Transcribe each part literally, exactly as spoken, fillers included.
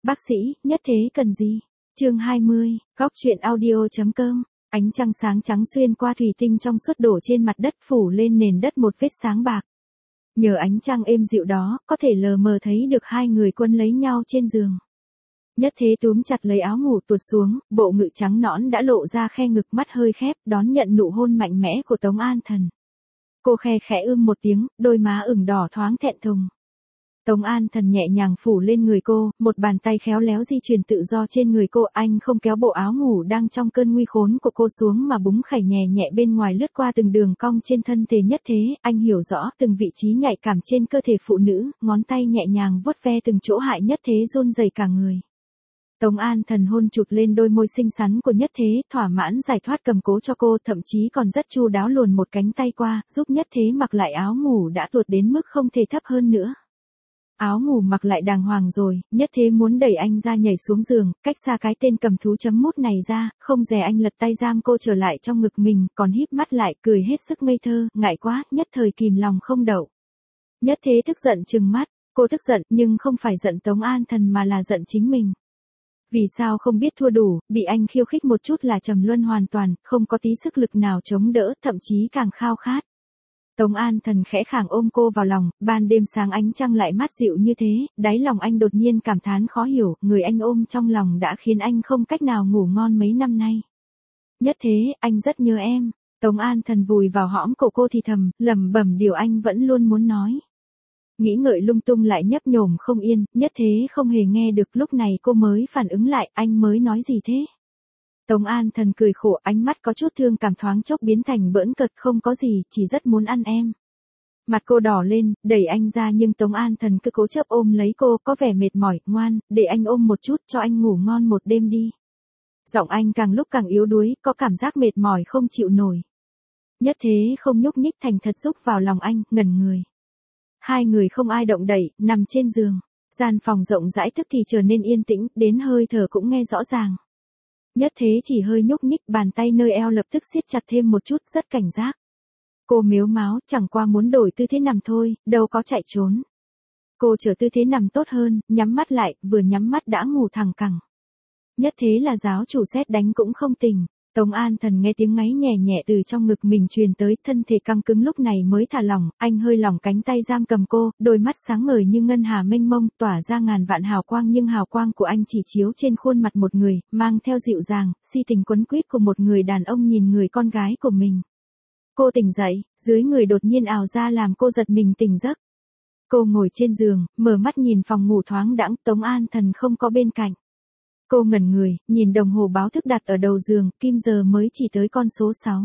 Bác sĩ, nhất thế cần gì? Chương hai mươi, góc truyện audio chấm com. Ánh trăng sáng trắng xuyên qua thủy tinh trong suốt đổ trên mặt đất phủ lên nền đất một vết sáng bạc. Nhờ ánh trăng êm dịu đó, có thể lờ mờ thấy được hai người quân lấy nhau trên giường. Nhất thế túm chặt lấy áo ngủ tuột xuống, bộ ngực trắng nõn đã lộ ra khe ngực, mắt hơi khép, đón nhận nụ hôn mạnh mẽ của Tống An Thần. Cô khe khẽ ưm một tiếng, đôi má ửng đỏ thoáng thẹn thùng. Tống An Thần nhẹ nhàng phủ lên người cô, một bàn tay khéo léo di chuyển tự do trên người cô. Anh không kéo bộ áo ngủ đang trong cơn nguy khốn của cô xuống mà búng khẩy nhẹ nhẹ bên ngoài lướt qua từng đường cong trên thân thể Nhất Thế. Anh hiểu rõ từng vị trí nhạy cảm trên cơ thể phụ nữ, ngón tay nhẹ nhàng vuốt ve từng chỗ hại Nhất Thế run rẩy cả người. Tống An Thần hôn chụt lên đôi môi xinh xắn của Nhất Thế, thỏa mãn giải thoát cầm cố cho cô, thậm chí còn rất chu đáo luồn một cánh tay qua, giúp Nhất Thế mặc lại áo ngủ đã tuột đến mức không thể thấp hơn nữa. Áo ngủ mặc lại đàng hoàng rồi, Nhất Thế muốn đẩy anh ra nhảy xuống giường, cách xa cái tên cầm thú chấm mút này ra, không dè anh lật tay giam cô trở lại trong ngực mình, còn híp mắt lại, cười hết sức ngây thơ, ngại quá, nhất thời kìm lòng không đậu. Nhất Thế tức giận trừng mắt, cô tức giận, nhưng không phải giận Tống An Thần mà là giận chính mình. Vì sao không biết thua đủ, bị anh khiêu khích một chút là trầm luân hoàn toàn, không có tí sức lực nào chống đỡ, thậm chí càng khao khát. Tống An Thần khẽ khàng ôm cô vào lòng, ban đêm sáng ánh trăng lại mát dịu như thế, đáy lòng anh đột nhiên cảm thán khó hiểu, người anh ôm trong lòng đã khiến anh không cách nào ngủ ngon mấy năm nay. Nhất Thế, anh rất nhớ em. Tống An Thần vùi vào hõm cổ cô thì thầm, lẩm bẩm điều anh vẫn luôn muốn nói. Nghĩ ngợi lung tung lại nhấp nhổm không yên, Nhất Thế không hề nghe được, lúc này cô mới phản ứng lại, anh mới nói gì thế? Tống An Thần cười khổ, ánh mắt có chút thương cảm thoáng chốc biến thành bỡn cợt, không có gì, chỉ rất muốn ăn em. Mặt cô đỏ lên, đẩy anh ra nhưng Tống An Thần cứ cố chấp ôm lấy cô, có vẻ mệt mỏi, ngoan, để anh ôm một chút cho anh ngủ ngon một đêm đi. Giọng anh càng lúc càng yếu đuối, có cảm giác mệt mỏi không chịu nổi. Nhất Thế không nhúc nhích thành thật rúc vào lòng anh, ngẩn người. Hai người không ai động đậy, nằm trên giường. Gian phòng rộng rãi tức thì trở nên yên tĩnh, đến hơi thở cũng nghe rõ ràng. Nhất Thế chỉ hơi nhúc nhích, bàn tay nơi eo lập tức siết chặt thêm một chút, rất cảnh giác. Cô mếu máo, chẳng qua muốn đổi tư thế nằm thôi, đâu có chạy trốn. Cô trở tư thế nằm tốt hơn, nhắm mắt lại, vừa nhắm mắt đã ngủ thẳng cẳng. Nhất Thế là giáo chủ sét đánh cũng không tỉnh. Tống An Thần nghe tiếng ngáy nhẹ nhẹ từ trong ngực mình truyền tới, thân thể căng cứng lúc này mới thả lỏng, anh hơi lỏng cánh tay giam cầm cô, đôi mắt sáng ngời như ngân hà mênh mông, tỏa ra ngàn vạn hào quang, nhưng hào quang của anh chỉ chiếu trên khuôn mặt một người, mang theo dịu dàng, si tình quấn quýt của một người đàn ông nhìn người con gái của mình. Cô tỉnh dậy, dưới người đột nhiên ào ra làm cô giật mình tỉnh giấc. Cô ngồi trên giường, mở mắt nhìn phòng ngủ thoáng đãng, Tống An Thần không có bên cạnh. Cô ngẩn người, nhìn đồng hồ báo thức đặt ở đầu giường, kim giờ mới chỉ tới con số sáu.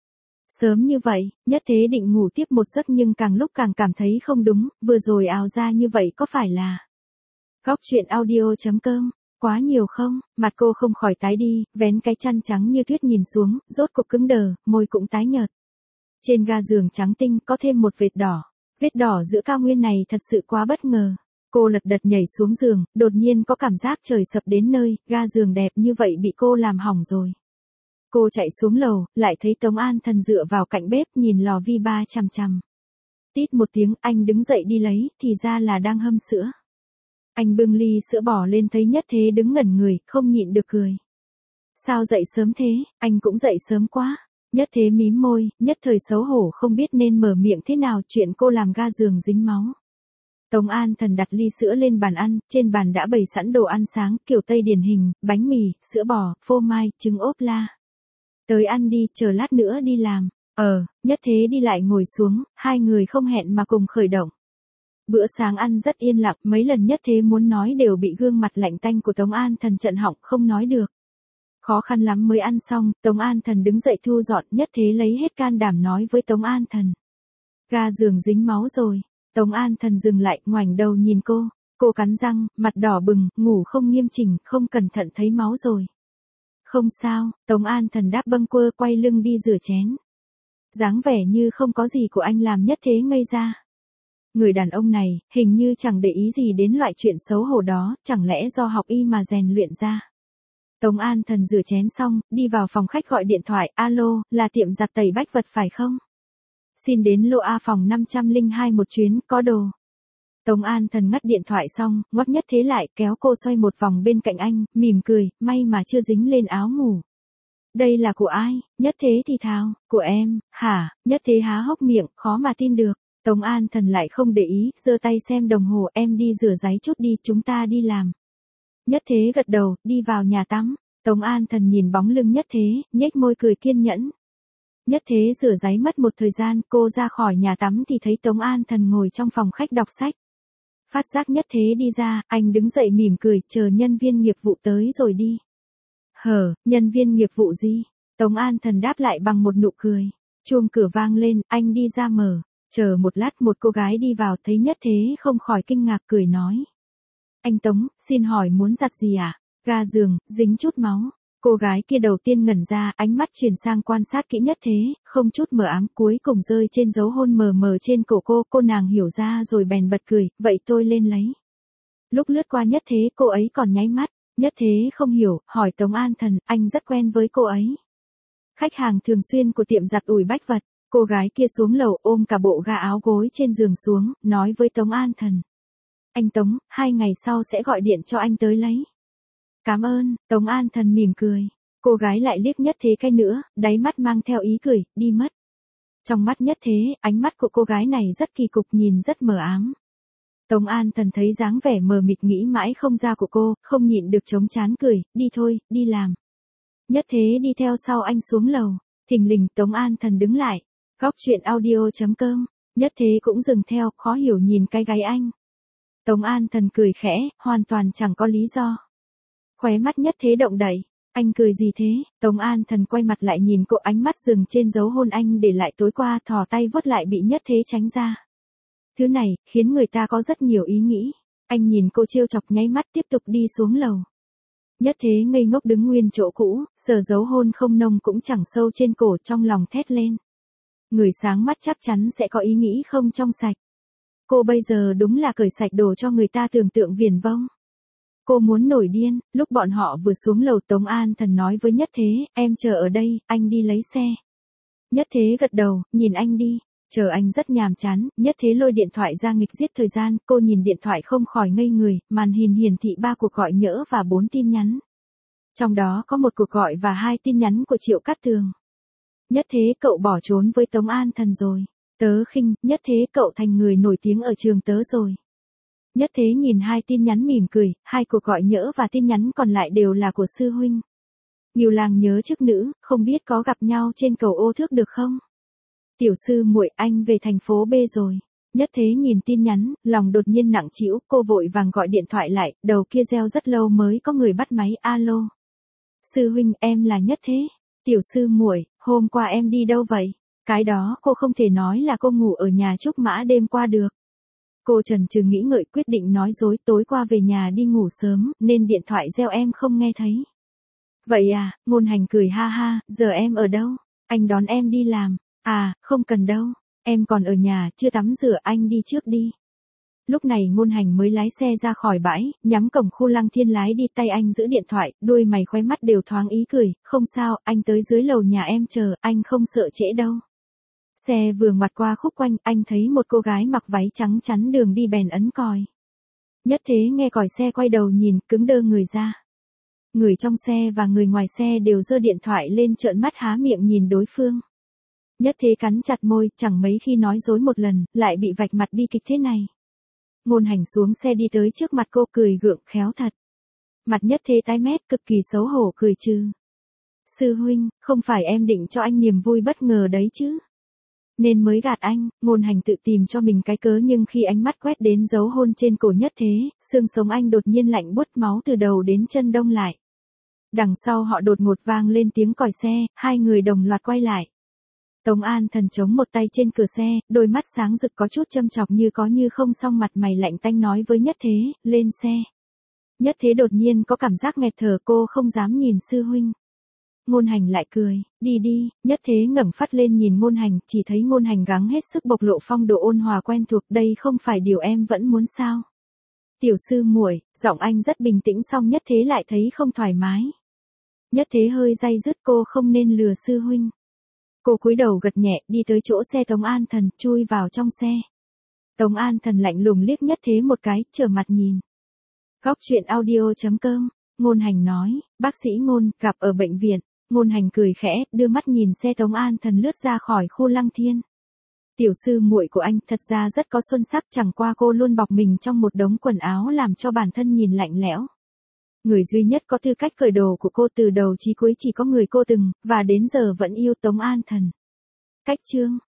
Sớm như vậy, Nhất Thế định ngủ tiếp một giấc nhưng càng lúc càng cảm thấy không đúng, vừa rồi ào ra như vậy có phải là... Góc truyện audio chấm com, quá nhiều không? Mặt cô không khỏi tái đi, vén cái chăn trắng như tuyết nhìn xuống, rốt cục cứng đờ, môi cũng tái nhợt. Trên ga giường trắng tinh có thêm một vệt đỏ, vết đỏ giữa cao nguyên này thật sự quá bất ngờ. Cô lật đật nhảy xuống giường, đột nhiên có cảm giác trời sập đến nơi, ga giường đẹp như vậy bị cô làm hỏng rồi. Cô chạy xuống lầu, lại thấy Tống An Thần dựa vào cạnh bếp nhìn lò vi ba chằm chằm. Tít một tiếng, anh đứng dậy đi lấy, thì ra là đang hâm sữa. Anh bưng ly sữa bỏ lên thấy Nhất Thế đứng ngẩn người, không nhịn được cười. Sao dậy sớm thế, anh cũng dậy sớm quá. Nhất Thế mím môi, nhất thời xấu hổ không biết nên mở miệng thế nào, chuyện cô làm ga giường dính máu. Tống An Thần đặt ly sữa lên bàn ăn, trên bàn đã bày sẵn đồ ăn sáng, kiểu Tây điển hình, bánh mì, sữa bò, phô mai, trứng ốp la. Tới ăn đi, chờ lát nữa đi làm. Ờ, Nhất Thế đi lại ngồi xuống, hai người không hẹn mà cùng khởi động. Bữa sáng ăn rất yên lặng, mấy lần Nhất Thế muốn nói đều bị gương mặt lạnh tanh của Tống An Thần chặn họng, không nói được. Khó khăn lắm mới ăn xong, Tống An Thần đứng dậy thu dọn, Nhất Thế lấy hết can đảm nói với Tống An Thần. Ga giường dính máu rồi. Tống An Thần dừng lại, ngoảnh đầu nhìn cô. Cô cắn răng, mặt đỏ bừng, ngủ không nghiêm chỉnh, không cẩn thận thấy máu rồi. Không sao, Tống An Thần đáp bâng quơ, quay lưng đi rửa chén. Dáng vẻ như không có gì của anh làm Nhất Thế ngây ra. Người đàn ông này, hình như chẳng để ý gì đến loại chuyện xấu hổ đó, chẳng lẽ do học y mà rèn luyện ra. Tống An Thần rửa chén xong, đi vào phòng khách gọi điện thoại, alo, là tiệm giặt tẩy bách vật phải không? Xin đến lô A phòng năm trăm lẻ hai một chuyến, có đồ. Tống An Thần ngắt điện thoại xong, ngoắc Nhất Thế lại, kéo cô xoay một vòng bên cạnh anh, mỉm cười, may mà chưa dính lên áo ngủ. Đây là của ai? Nhất Thế thì thào, của em, hả? Nhất Thế há hốc miệng, khó mà tin được. Tống An Thần lại không để ý, giơ tay xem đồng hồ, em đi rửa ráy chút đi, chúng ta đi làm. Nhất Thế gật đầu, đi vào nhà tắm. Tống An Thần nhìn bóng lưng Nhất Thế, nhếch môi cười kiên nhẫn. Nhất Thế rửa ráy mất một thời gian, cô ra khỏi nhà tắm thì thấy Tống An Thần ngồi trong phòng khách đọc sách. Phát giác Nhất Thế đi ra, anh đứng dậy mỉm cười, chờ nhân viên nghiệp vụ tới rồi đi. Hờ, nhân viên nghiệp vụ gì? Tống An Thần đáp lại bằng một nụ cười. Chuông cửa vang lên, anh đi ra mở. Chờ một lát một cô gái đi vào thấy Nhất Thế không khỏi kinh ngạc cười nói. Anh Tống, xin hỏi muốn giặt gì à? Ga giường, dính chút máu. Cô gái kia đầu tiên ngẩn ra, ánh mắt chuyển sang quan sát kỹ Nhất Thế, không chút mờ ám, cuối cùng rơi trên dấu hôn mờ mờ trên cổ cô, cô nàng hiểu ra rồi bèn bật cười, vậy tôi lên lấy. Lúc lướt qua Nhất Thế cô ấy còn nháy mắt, Nhất Thế không hiểu, hỏi Tống An Thần, anh rất quen với cô ấy. Khách hàng thường xuyên của tiệm giặt ủi bách vật, cô gái kia xuống lầu ôm cả bộ ga áo gối trên giường xuống, nói với Tống An Thần. Anh Tống, hai ngày sau sẽ gọi điện cho anh tới lấy. Cảm ơn, Tống An Thần mỉm cười. Cô gái lại liếc Nhất Thế cái nữa, đáy mắt mang theo ý cười, đi mất. Trong mắt Nhất Thế, ánh mắt của cô gái này rất kỳ cục nhìn rất mờ ám. Tống An Thần thấy dáng vẻ mờ mịt nghĩ mãi không ra của cô, không nhịn được chống chán cười, đi thôi, đi làm. Nhất Thế đi theo sau anh xuống lầu, thình lình Tống An Thần đứng lại. Góc truyện audio chấm com, Nhất Thế cũng dừng theo, khó hiểu nhìn cái gáy anh. Tống An Thần cười khẽ, hoàn toàn chẳng có lý do. Khóe mắt Nhất Thế động đậy, anh cười gì thế? Tống An Thần quay mặt lại nhìn cô, ánh mắt dừng trên dấu hôn anh để lại tối qua, thò tay vuốt lại bị Nhất Thế tránh ra. Thứ này, khiến người ta có rất nhiều ý nghĩ. Anh nhìn cô trêu chọc nháy mắt tiếp tục đi xuống lầu. Nhất Thế ngây ngốc đứng nguyên chỗ cũ, sờ dấu hôn không nông cũng chẳng sâu trên cổ, trong lòng thét lên. Người sáng mắt chắc chắn sẽ có ý nghĩ không trong sạch. Cô bây giờ đúng là cởi sạch đồ cho người ta tưởng tượng viển vông. Cô muốn nổi điên, lúc bọn họ vừa xuống lầu Tống An Thần nói với Nhất Thế, em chờ ở đây, anh đi lấy xe. Nhất Thế gật đầu, nhìn anh đi, chờ anh rất nhàm chán, Nhất Thế lôi điện thoại ra nghịch giết thời gian, cô nhìn điện thoại không khỏi ngây người, màn hình hiển thị ba cuộc gọi nhỡ và bốn tin nhắn. Trong đó có một cuộc gọi và hai tin nhắn của Triệu Cát Tường. Nhất Thế cậu bỏ trốn với Tống An Thần rồi. Tớ khinh, Nhất Thế cậu thành người nổi tiếng ở trường tớ rồi. Nhất Thế nhìn hai tin nhắn mỉm cười, hai cuộc gọi nhỡ và tin nhắn còn lại đều là của sư huynh. Nhiều làng nhớ chức nữ, không biết có gặp nhau trên cầu Ô Thước được không? Tiểu sư muội, anh về thành phố B rồi. Nhất Thế nhìn tin nhắn, lòng đột nhiên nặng trĩu, cô vội vàng gọi điện thoại lại, đầu kia reo rất lâu mới có người bắt máy, alo. Sư huynh, em là Nhất Thế. Tiểu sư muội, hôm qua em đi đâu vậy? Cái đó cô không thể nói là cô ngủ ở nhà Trúc Mã đêm qua được. Cô chần chừ nghĩ ngợi quyết định nói dối, tối qua về nhà đi ngủ sớm, nên điện thoại reo em không nghe thấy. Vậy à, Ngôn Hành cười ha ha, giờ em ở đâu? Anh đón em đi làm. À, không cần đâu, em còn ở nhà, chưa tắm rửa, anh đi trước đi. Lúc này Ngôn Hành mới lái xe ra khỏi bãi, nhắm cổng khu Lăng Thiên lái đi, tay anh giữ điện thoại, đuôi mày khóe mắt đều thoáng ý cười, không sao, anh tới dưới lầu nhà em chờ, anh không sợ trễ đâu. Xe vừa ngoặt qua khúc quanh, anh thấy một cô gái mặc váy trắng chắn đường đi bèn ấn còi. Nhất Thế nghe còi xe quay đầu nhìn, cứng đơ người ra. Người trong xe và người ngoài xe đều giơ điện thoại lên trợn mắt há miệng nhìn đối phương. Nhất Thế cắn chặt môi, chẳng mấy khi nói dối một lần, lại bị vạch mặt bi kịch thế này. Ngôn Hành xuống xe đi tới trước mặt cô cười gượng khéo thật. Mặt Nhất Thế tái mét cực kỳ xấu hổ cười trừ. Sư huynh, không phải em định cho anh niềm vui bất ngờ đấy chứ? Nên mới gạt anh, Ngôn Hành tự tìm cho mình cái cớ nhưng khi ánh mắt quét đến dấu hôn trên cổ Nhất Thế, xương sống anh đột nhiên lạnh buốt, máu từ đầu đến chân đông lại. Đằng sau họ đột ngột vang lên tiếng còi xe, hai người đồng loạt quay lại. Tống An Thần chống một tay trên cửa xe, đôi mắt sáng rực có chút châm chọc như có như không, song mặt mày lạnh tanh nói với Nhất Thế, lên xe. Nhất Thế đột nhiên có cảm giác nghẹt thở, cô không dám nhìn sư huynh. Ngôn Hành lại cười, đi đi, Nhất Thế ngẩng phát lên nhìn Ngôn Hành, chỉ thấy Ngôn Hành gắng hết sức bộc lộ phong độ ôn hòa quen thuộc, đây không phải điều em vẫn muốn sao? Tiểu sư muội, giọng anh rất bình tĩnh song Nhất Thế lại thấy không thoải mái. Nhất Thế hơi day dứt, cô không nên lừa sư huynh. Cô cúi đầu gật nhẹ, đi tới chỗ xe Tống An Thần, chui vào trong xe. Tống An Thần lạnh lùng liếc Nhất Thế một cái, trở mặt nhìn. Góc truyện audio chấm com, Ngôn Hành nói, bác sĩ Ngôn, gặp ở bệnh viện. Ngôn Hành cười khẽ, đưa mắt nhìn xe Tống An Thần lướt ra khỏi khu Lăng Thiên. Tiểu sư muội của anh thật ra rất có xuân sắc, chẳng qua cô luôn bọc mình trong một đống quần áo làm cho bản thân nhìn lạnh lẽo. Người duy nhất có tư cách cởi đồ của cô từ đầu chí cuối chỉ có người cô từng, và đến giờ vẫn yêu Tống An Thần. Cách chương